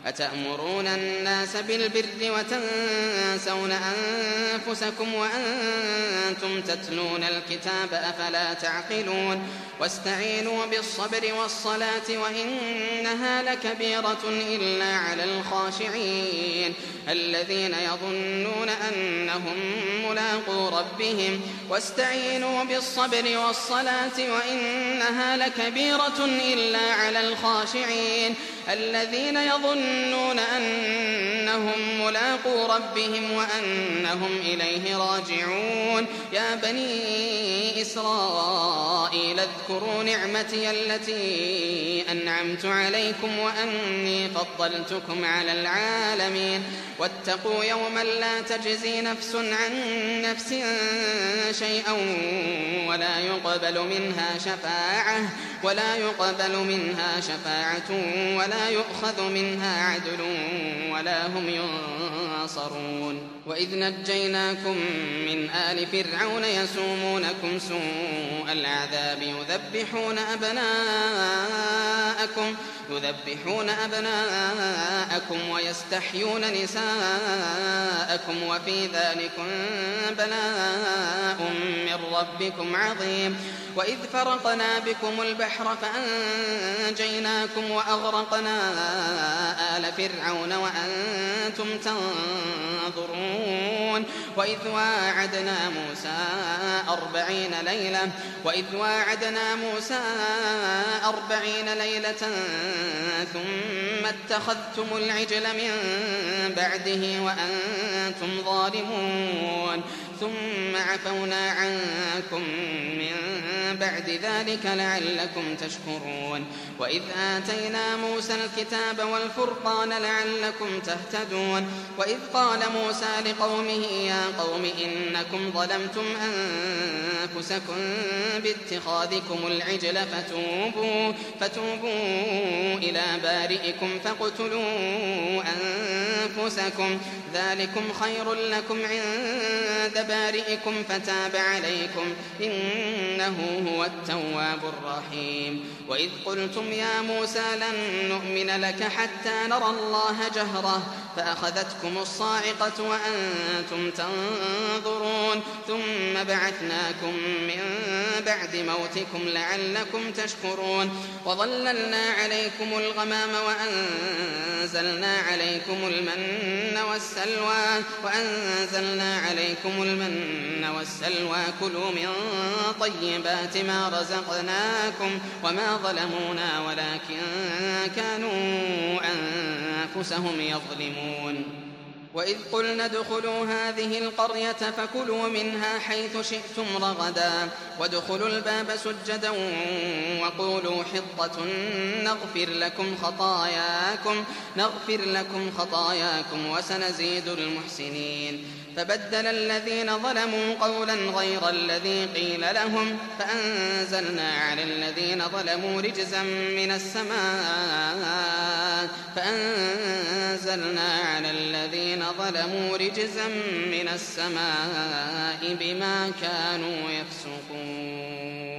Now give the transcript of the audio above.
أتأمرون الناس بالبر وتنسون أنفسكم وأنتم تتلون الكتاب أفلا تعقلون واستعينوا بالصبر والصلاة وإنها لكبيرة إلا على الخاشعين الذين يظنون أنهم ملاقو ربهم واستعينوا بالصبر والصلاة وإنها لكبيرة إلا على الخاشعين الذين يظنون أنهم ملاقو ربهم وأنهم إليه راجعون يا بني إسرائيل اذكروا نعمتي التي أنعمت عليكم وأني فضلتكم على العالمين واتقوا يوما لا تجزي نفس عن نفس شيئا ولا يقبل منها شفاعة ولا يؤخذ منها عدل ولا هم ينصرون وإذ نجيناكم من آل فرعون يسومونكم سوء العذاب يذبحون أبناءكم ويستحيون نساءكم وفي ذلكم بلاء من ربكم عظيم وإذ فرقنا بكم البحر فأنجيناكم وأغرقنا آل فرعون وأنتم تنظرون وإذ واعدنا موسى 40 ليلة ثم اتخذتم العجل من بعده وأنتم ظالمون ثم عفونا عنكم من بعد ذلك لعلكم تشكرون وإذ آتينا موسى الكتاب والفرقان لعلكم تهتدون وإذ قال موسى لقومه يا قوم إنكم ظلمتم أنفسكم باتخاذكم العجل فتوبوا إلى بارئكم فاقتلوا أنفسكم ذلكم خير لكم عند بارئكم فتاب عليكم إنه هو التواب الرحيم وإذ قلتم يا موسى لن نؤمن لك حتى نرى الله جهرة فأخذتكم الصاعقة وأنتم تنظرون ثم بعثناكم من بعد موتكم لعلكم تشكرون وظللنا عليكم الغمام وأنزلنا عليكم المن والسلوى كلوا من طيبات ما رزقناكم وما ظلمونا ولكن كانوا أنفسهم يظلمون وإذ قلنا ادخلوا هذه القرية فكلوا منها حيث شئتم رغدا وادخلوا الباب سجدا وقولوا حطة نغفر لكم خطاياكم وسنزيد المحسنين فبدل الذين ظلموا قولا غير الذي قيل لهم فأنزلنا على الذين ظلموا رجزا من السماء بما كانوا يفسقون